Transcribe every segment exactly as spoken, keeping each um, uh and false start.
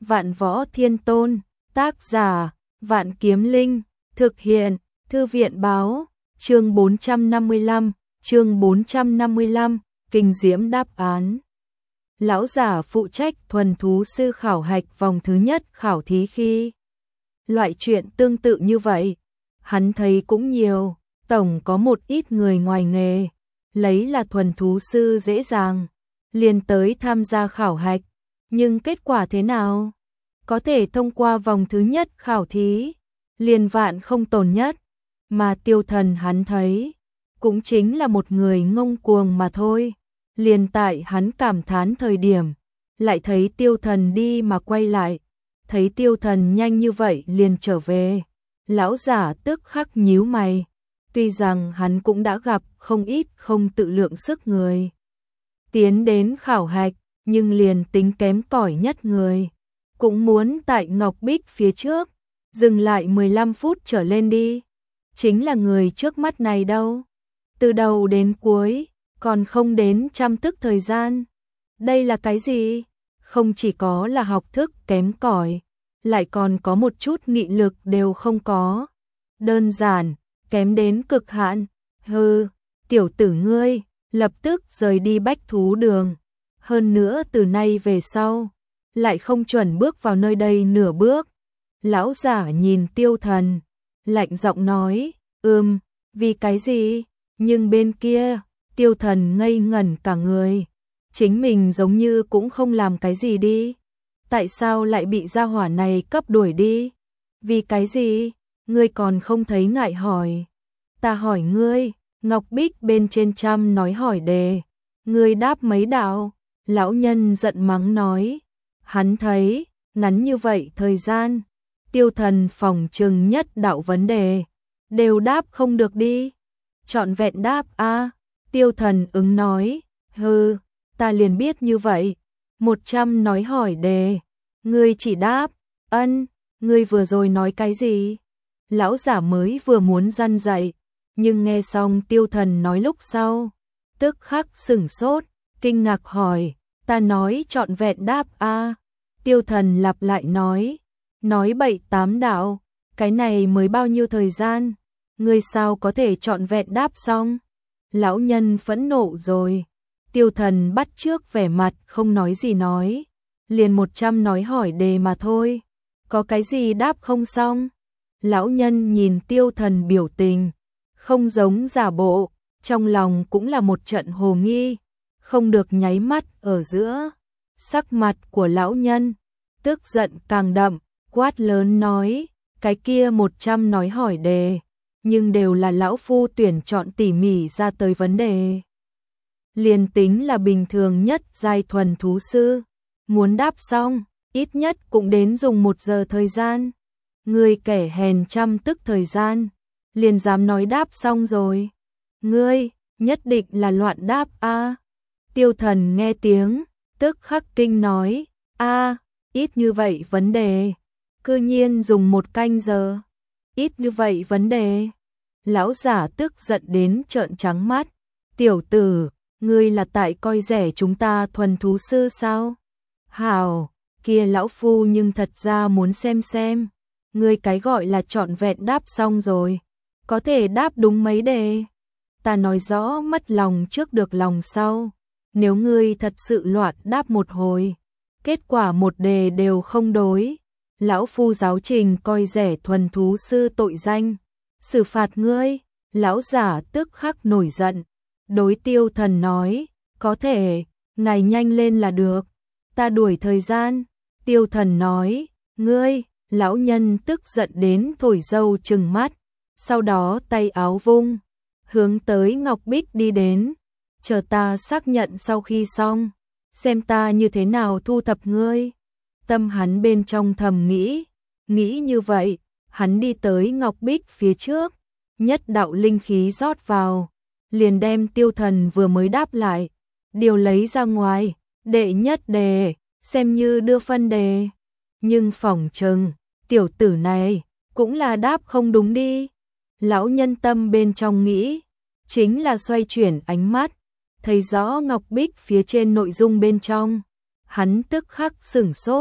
Vạn Võ Thiên Tôn, tác giả, Vạn Kiếm Linh, thực hiện, Thư viện báo, chương bốn trăm năm mươi lăm, chương bốn trăm năm mươi lăm, kinh diễm đáp án. Lão giả phụ trách thuần thú sư khảo hạch vòng thứ nhất khảo thí khi. Loại chuyện tương tự như vậy, hắn thấy cũng nhiều, tổng có một ít người ngoài nghề, lấy là thuần thú sư dễ dàng, liền tới tham gia khảo hạch, nhưng kết quả thế nào? Có thể thông qua vòng thứ nhất khảo thí, liền vạn không tổn nhất, mà Tiêu Thần hắn thấy, cũng chính là một người ngông cuồng mà thôi. Liền tại hắn cảm thán thời điểm, lại thấy Tiêu Thần đi mà quay lại, thấy Tiêu Thần nhanh như vậy liền trở về, lão giả tức khắc nhíu mày, tuy rằng hắn cũng đã gặp không ít không tự lượng sức người tiến đến khảo hạch, nhưng liền tính kém cỏi nhất người, cũng muốn tại Ngọc Bích phía trước, dừng lại mười lăm phút trở lên đi, chính là người trước mắt này đâu, từ đầu đến cuối, còn không đến trăm tức thời gian, đây là cái gì? Không chỉ có là học thức kém cỏi, lại còn có một chút nghị lực đều không có, đơn giản, kém đến cực hạn, hừ, tiểu tử ngươi, lập tức rời đi bách thú đường, hơn nữa từ nay về sau, lại không chuẩn bước vào nơi đây nửa bước. Lão giả nhìn Tiêu Thần, lạnh giọng nói, ừm, vì cái gì? Nhưng bên kia, Tiêu Thần ngây ngẩn cả người, chính mình giống như cũng không làm cái gì đi, tại sao lại bị gia hỏa này cấp đuổi đi? Vì cái gì? Ngươi còn không thấy ngại hỏi. Ta hỏi ngươi, Ngọc Bích bên trên trăm nói hỏi đề, ngươi đáp mấy đạo? Lão nhân giận mắng nói, hắn thấy, ngắn như vậy thời gian, Tiêu Thần phòng chừng nhất đạo vấn đề, đều đáp không được đi. Trọn vẹn đáp a. Tiêu Thần ứng nói, hừ, ta liền biết như vậy, một trăm nói hỏi đề, ngươi chỉ đáp, ân, ngươi vừa rồi nói cái gì? Lão giả mới vừa muốn răn dạy, nhưng nghe xong Tiêu Thần nói lúc sau, tức khắc sửng sốt, kinh ngạc hỏi, ta nói trọn vẹn đáp a. Tiêu Thần lặp lại nói, nói bậy tám đạo, cái này mới bao nhiêu thời gian, ngươi sao có thể trọn vẹn đáp xong? Lão nhân phẫn nộ rồi, Tiêu Thần bắt trước vẻ mặt không nói gì nói, liền một trăm nói hỏi đề mà thôi, có cái gì đáp không xong? Lão nhân nhìn Tiêu Thần biểu tình, không giống giả bộ, trong lòng cũng là một trận hồ nghi, không được nháy mắt ở giữa, sắc mặt của lão nhân, tức giận càng đậm, quát lớn nói, cái kia một trăm nói hỏi đề, nhưng đều là lão phu tuyển chọn tỉ mỉ ra tới vấn đề. Liền tính là bình thường nhất giai thuần thú sư, muốn đáp xong, ít nhất cũng đến dùng một giờ thời gian. Ngươi kẻ hèn trăm tức thời gian, liền dám nói đáp xong rồi. Ngươi, nhất định là loạn đáp a. Tiêu Thần nghe tiếng, tức khắc kinh nói, a, ít như vậy vấn đề, cư nhiên dùng một canh giờ. Ít như vậy vấn đề. Lão giả tức giận đến trợn trắng mắt. Tiểu tử, ngươi là tại coi rẻ chúng ta thuần thú sư sao? Hảo, kia lão phu nhưng thật ra muốn xem xem. Ngươi cái gọi là trọn vẹn đáp xong rồi. Có thể đáp đúng mấy đề. Ta nói rõ mất lòng trước được lòng sau. Nếu ngươi thật sự loạn đáp một hồi, kết quả một đề đều không đối, lão phu giáo trình coi rẻ thuần thú sư tội danh, xử phạt ngươi. Lão giả tức khắc nổi giận, đối Tiêu Thần nói, có thể, ngài nhanh lên là được, ta đuổi thời gian. Tiêu Thần nói, ngươi, lão nhân tức giận đến thổi dâu trừng mắt, sau đó tay áo vung, hướng tới Ngọc Bích đi đến, chờ ta xác nhận sau khi xong, xem ta như thế nào thu thập ngươi. Tâm hắn bên trong thầm nghĩ, nghĩ như vậy, hắn đi tới Ngọc Bích phía trước, nhất đạo linh khí rót vào, liền đem Tiêu Thần vừa mới đáp lại, điều lấy ra ngoài, đệ nhất đề, xem như đưa phân đề. Nhưng phỏng chừng, tiểu tử này, cũng là đáp không đúng đi. Lão nhân tâm bên trong nghĩ, chính là xoay chuyển ánh mắt, thấy rõ Ngọc Bích phía trên nội dung bên trong, hắn tức khắc sửng sốt,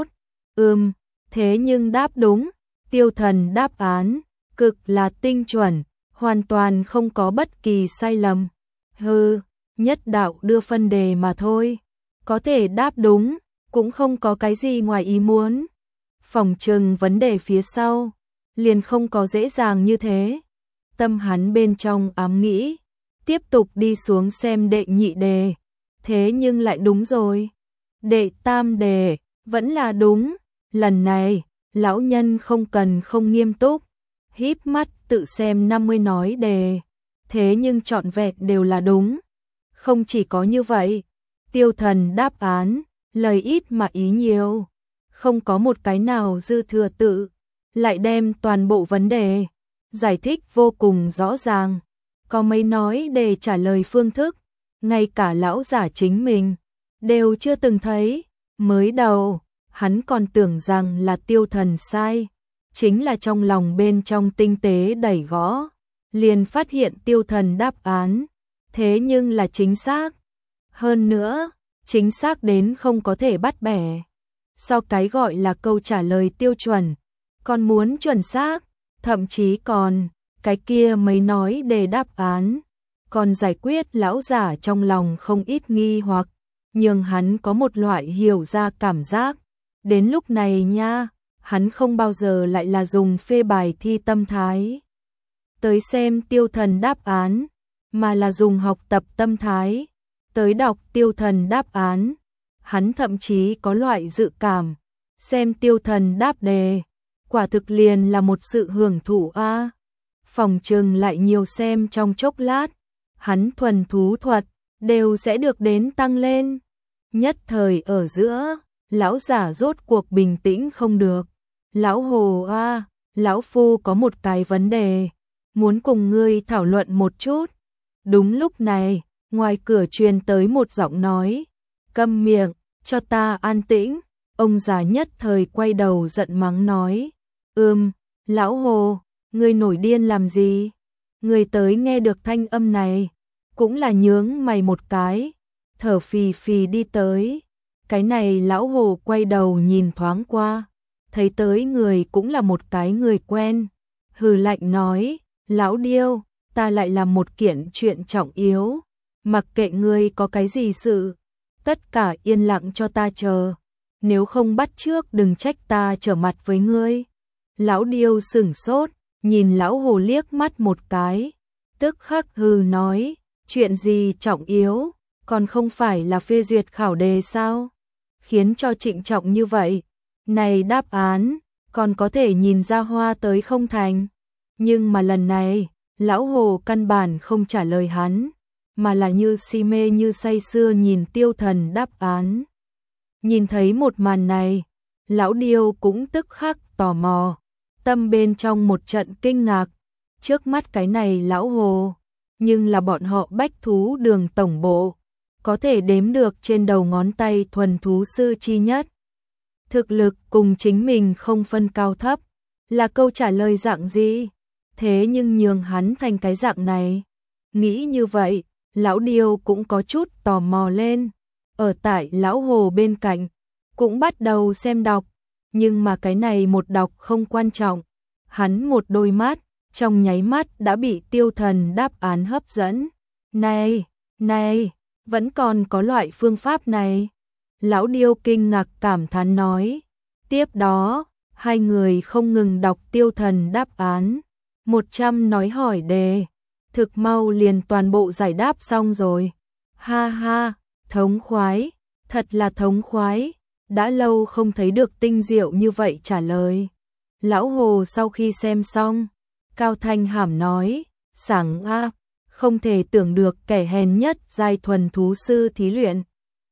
Ừm, thế nhưng đáp đúng, Tiêu Thần đáp án cực là tinh chuẩn, hoàn toàn không có bất kỳ sai lầm. Hừ, nhất đạo đưa phân đề mà thôi, có thể đáp đúng, cũng không có cái gì ngoài ý muốn. Phỏng chừng vấn đề phía sau, liền không có dễ dàng như thế. Tâm hắn bên trong ám nghĩ, tiếp tục đi xuống xem đệ nhị đề, thế nhưng lại đúng rồi. Đệ tam đề, vẫn là đúng, lần này, lão nhân không cần không nghiêm túc, híp mắt tự xem năm mươi nói đề, thế nhưng trọn vẹn đều là đúng. Không chỉ có như vậy, Tiêu Thần đáp án, lời ít mà ý nhiều, không có một cái nào dư thừa tự, lại đem toàn bộ vấn đề, giải thích vô cùng rõ ràng. Có mấy nói đề trả lời phương thức, ngay cả lão giả chính mình, đều chưa từng thấy. Mới đầu, hắn còn tưởng rằng là Tiêu Thần sai, chính là trong lòng bên trong tinh tế đẩy gõ, liền phát hiện Tiêu Thần đáp án, thế nhưng là chính xác. Hơn nữa, chính xác đến không có thể bắt bẻ. So cái gọi là câu trả lời tiêu chuẩn, còn muốn chuẩn xác, thậm chí còn, cái kia mấy nói đề đáp án, còn giải quyết lão giả trong lòng không ít nghi hoặc, nhưng hắn có một loại hiểu ra cảm giác. Đến lúc này nha, hắn không bao giờ lại là dùng phê bài thi tâm thái tới xem Tiêu Thần đáp án, mà là dùng học tập tâm thái tới đọc Tiêu Thần đáp án. Hắn thậm chí có loại dự cảm, xem Tiêu Thần đáp đề, quả thực liền là một sự hưởng thụ a. Phòng trừng lại nhiều xem trong chốc lát, hắn thuần thú thuật đều sẽ được đến tăng lên. Nhất thời ở giữa, lão giả rốt cuộc bình tĩnh không được. Lão Hồ a, lão phu có một cái vấn đề, muốn cùng ngươi thảo luận một chút. Đúng lúc này, ngoài cửa truyền tới một giọng nói, câm miệng, cho ta an tĩnh. Ông già nhất thời quay đầu giận mắng nói, ừm, lão Hồ, ngươi nổi điên làm gì? Ngươi tới nghe được thanh âm này, cũng là nhướng mày một cái, thở phì phì đi tới. Cái này lão Hồ quay đầu nhìn thoáng qua, thấy tới người cũng là một cái người quen, hừ lạnh nói, lão Điêu, ta lại làm một kiện chuyện trọng yếu, mặc kệ ngươi có cái gì sự, tất cả yên lặng cho ta chờ, nếu không bắt trước đừng trách ta trở mặt với ngươi. Lão Điêu sửng sốt, nhìn lão Hồ liếc mắt một cái, tức khắc hừ nói, chuyện gì trọng yếu, còn không phải là phê duyệt khảo đề sao? Khiến cho trịnh trọng như vậy, này đáp án, còn có thể nhìn ra hoa tới không thành. Nhưng mà lần này, lão Hồ căn bản không trả lời hắn, mà là như si mê như say sưa nhìn Tiêu Thần đáp án. Nhìn thấy một màn này, lão Điêu cũng tức khắc tò mò, tâm bên trong một trận kinh ngạc, trước mắt cái này lão Hồ, nhưng là bọn họ Bách Thú Đường tổng bộ, có thể đếm được trên đầu ngón tay thuần thú sư chi nhất. Thực lực cùng chính mình không phân cao thấp, là câu trả lời dạng gì? Thế nhưng nhường hắn thành cái dạng này. Nghĩ như vậy, lão Điêu cũng có chút tò mò lên. Ở tại lão Hồ bên cạnh, cũng bắt đầu xem đọc. Nhưng mà cái này một đọc không quan trọng. Hắn một đôi mắt, trong nháy mắt đã bị Tiêu Thần đáp án hấp dẫn. Này, này, vẫn còn có loại phương pháp này. Lão Điêu kinh ngạc cảm thán nói. Tiếp đó, hai người không ngừng đọc Tiêu Thần đáp án. một trăm nói hỏi đề, thực mau liền toàn bộ giải đáp xong rồi. Ha ha, thống khoái, thật là thống khoái, đã lâu không thấy được tinh diệu như vậy trả lời. Lão Hồ sau khi xem xong, cao thanh hàm nói, sảng a, không thể tưởng được kẻ hèn nhất giai thuần thú sư thí luyện.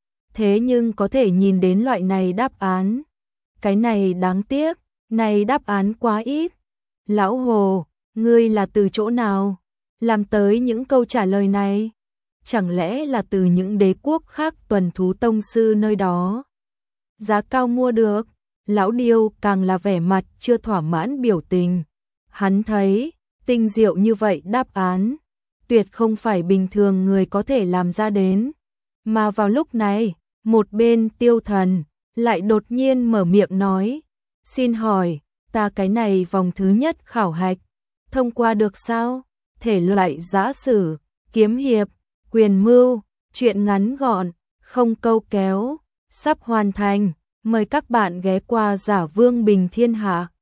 Thế nhưng có thể nhìn đến loại này đáp án. Cái này đáng tiếc, này đáp án quá ít. Lão Hồ, ngươi là từ chỗ nào? Làm tới những câu trả lời này? Chẳng lẽ là từ những đế quốc khác tuần thú tông sư nơi đó? Giá cao mua được, lão Điêu càng là vẻ mặt chưa thỏa mãn biểu tình. Hắn thấy, tinh diệu như vậy đáp án, tuyệt không phải bình thường người có thể làm ra đến. Mà vào lúc này, một bên Tiêu Thần, lại đột nhiên mở miệng nói, xin hỏi, ta cái này vòng thứ nhất khảo hạch, thông qua được sao? Thể loại giã sử, kiếm hiệp, quyền mưu, truyện ngắn gọn, không câu kéo, sắp hoàn thành, mời các bạn ghé qua Giả Vương Bình Thiên Hạ.